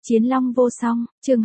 Chiến long vô song, chương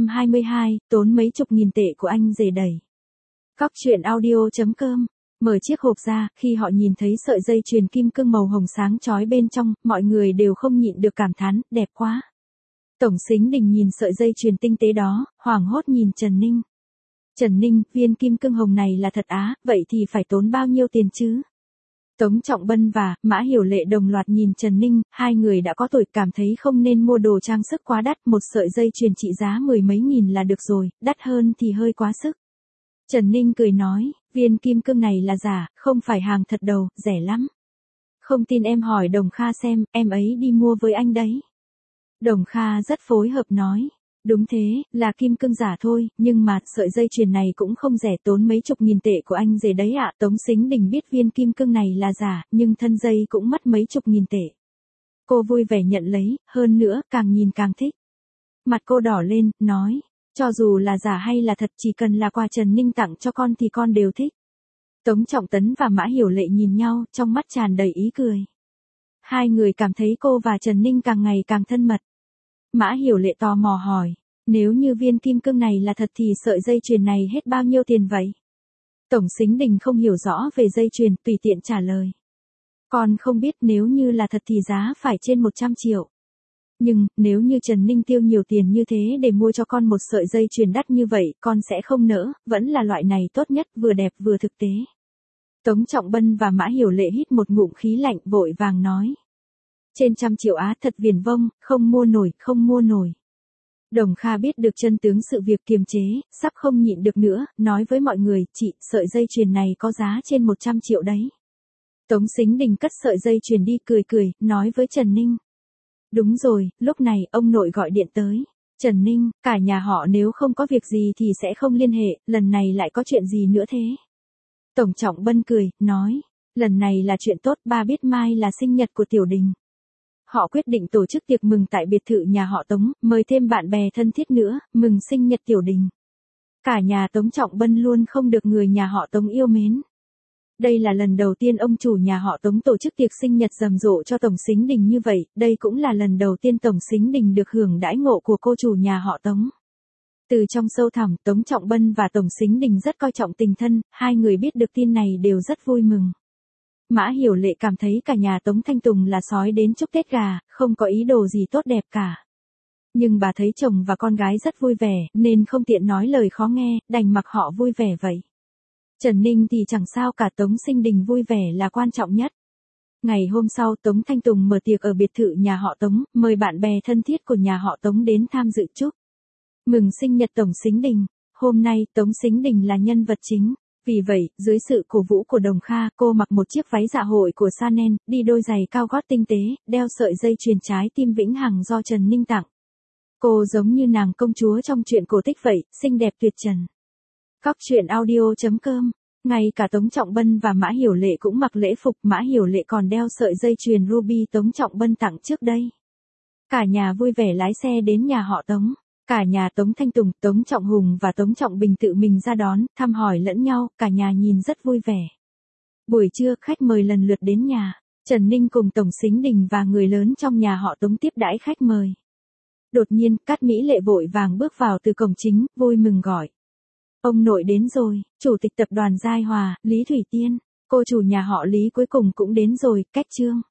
222, tốn mấy chục nghìn tệ của anh rể đẩy. Cóc truyện audio.com. Mở chiếc hộp ra, khi họ nhìn thấy sợi dây chuyền kim cương màu hồng sáng chói bên trong, mọi người đều không nhịn được cảm thán, đẹp quá. Tổng Sính Đình nhìn sợi dây chuyền tinh tế đó, hoảng hốt nhìn Trần Ninh. Trần Ninh, viên kim cương hồng này là thật á, vậy thì phải tốn bao nhiêu tiền chứ? Tống Trọng Bân và Mã Hiểu Lệ đồng loạt nhìn Trần Ninh, hai người đã có tuổi cảm thấy không nên mua đồ trang sức quá đắt, một sợi dây chuyền trị giá mười mấy nghìn là được rồi, đắt hơn thì hơi quá sức. Trần Ninh cười nói, viên kim cương này là giả, không phải hàng thật đâu, rẻ lắm. Không tin em hỏi Đồng Kha xem, em ấy đi mua với anh đấy. Đồng Kha rất phối hợp nói. Đúng thế, là kim cương giả thôi, nhưng mà sợi dây chuyền này cũng không rẻ, tốn mấy chục nghìn tệ của anh rể đấy ạ. Tống Sính Đình biết viên kim cương này là giả, nhưng thân dây cũng mất mấy chục nghìn tệ. Cô vui vẻ nhận lấy, hơn nữa, càng nhìn càng thích. Mặt cô đỏ lên, nói, cho dù là giả hay là thật, chỉ cần là quà Trần Ninh tặng cho con thì con đều thích. Tống Trọng Tấn và Mã Hiểu Lệ nhìn nhau, trong mắt tràn đầy ý cười. Hai người cảm thấy cô và Trần Ninh càng ngày càng thân mật. Mã Hiểu Lệ tò mò hỏi, nếu như viên kim cương này là thật thì sợi dây chuyền này hết bao nhiêu tiền vậy? Tổng Sính Đình không hiểu rõ về dây chuyền, tùy tiện trả lời. Con không biết, nếu như là thật thì giá phải trên 100 triệu. Nhưng, nếu như Trần Ninh tiêu nhiều tiền như thế để mua cho con một sợi dây chuyền đắt như vậy, con sẽ không nỡ, vẫn là loại này tốt nhất, vừa đẹp vừa thực tế. Tống Trọng Bân và Mã Hiểu Lệ hít một ngụm khí lạnh, vội vàng nói. Trên 100 triệu á, thật viển vông, không mua nổi, không mua nổi. Đồng Kha biết được chân tướng sự việc, kiềm chế, sắp không nhịn được nữa, nói với mọi người, chị, sợi dây chuyền này có giá trên 100 triệu đấy. Tống Sính Đình cất sợi dây chuyền đi, cười, nói với Trần Ninh. Đúng rồi, lúc này, ông nội gọi điện tới. Trần Ninh, cả nhà họ nếu không có việc gì thì sẽ không liên hệ, lần này lại có chuyện gì nữa thế? Tổng Trọng Bân cười, nói, lần này là chuyện tốt, ba biết mai là sinh nhật của Tiểu Đình. Họ quyết định tổ chức tiệc mừng tại biệt thự nhà họ Tống, mời thêm bạn bè thân thiết nữa, mừng sinh nhật Tiểu Đình. Cả nhà Tống Trọng Bân luôn không được người nhà họ Tống yêu mến. Đây là lần đầu tiên ông chủ nhà họ Tống tổ chức tiệc sinh nhật rầm rộ cho Tổng Sính Đình như vậy, đây cũng là lần đầu tiên Tổng Sính Đình được hưởng đãi ngộ của cô chủ nhà họ Tống. Từ trong sâu thẳm, Tống Trọng Bân và Tổng Sính Đình rất coi trọng tình thân, hai người biết được tin này đều rất vui mừng. Mã Hiểu Lệ cảm thấy cả nhà Tống Thanh Tùng là sói đến chúc Tết gà, không có ý đồ gì tốt đẹp cả. Nhưng bà thấy chồng và con gái rất vui vẻ, nên không tiện nói lời khó nghe, đành mặc họ vui vẻ vậy. Trần Ninh thì chẳng sao cả, Tống Sính Đình vui vẻ là quan trọng nhất. Ngày hôm sau, Tống Thanh Tùng mở tiệc ở biệt thự nhà họ Tống, mời bạn bè thân thiết của nhà họ Tống đến tham dự chúc mừng sinh nhật Tổng Sính Đình. Hôm nay, Tống Sính Đình là nhân vật chính. Vì vậy, dưới sự cổ vũ của Đồng Kha, cô mặc một chiếc váy dạ hội của Chanel, đi đôi giày cao gót tinh tế, đeo sợi dây chuyền trái tim vĩnh hằng do Trần Ninh tặng. Cô giống như nàng công chúa trong truyện cổ tích vậy, xinh đẹp tuyệt trần. Cóc truyện audio.com. Ngay cả Tống Trọng Bân và Mã Hiểu Lệ cũng mặc lễ phục, Mã Hiểu Lệ còn đeo sợi dây chuyền ruby Tống Trọng Bân tặng trước đây. Cả nhà vui vẻ lái xe đến nhà họ Tống. Cả nhà Tống Thanh Tùng, Tống Trọng Hùng và Tống Trọng Bình tự mình ra đón, thăm hỏi lẫn nhau, cả nhà nhìn rất vui vẻ. Buổi trưa, khách mời lần lượt đến nhà. Trần Ninh cùng Tổng Sính Đình và người lớn trong nhà họ Tống tiếp đãi khách mời. Đột nhiên, Cát Mỹ Lệ vội vàng bước vào từ cổng chính, vui mừng gọi. Ông nội đến rồi, Chủ tịch tập đoàn Giai Hòa, Lý Thủy Tiên, cô chủ nhà họ Lý cuối cùng cũng đến rồi, Cách Trương.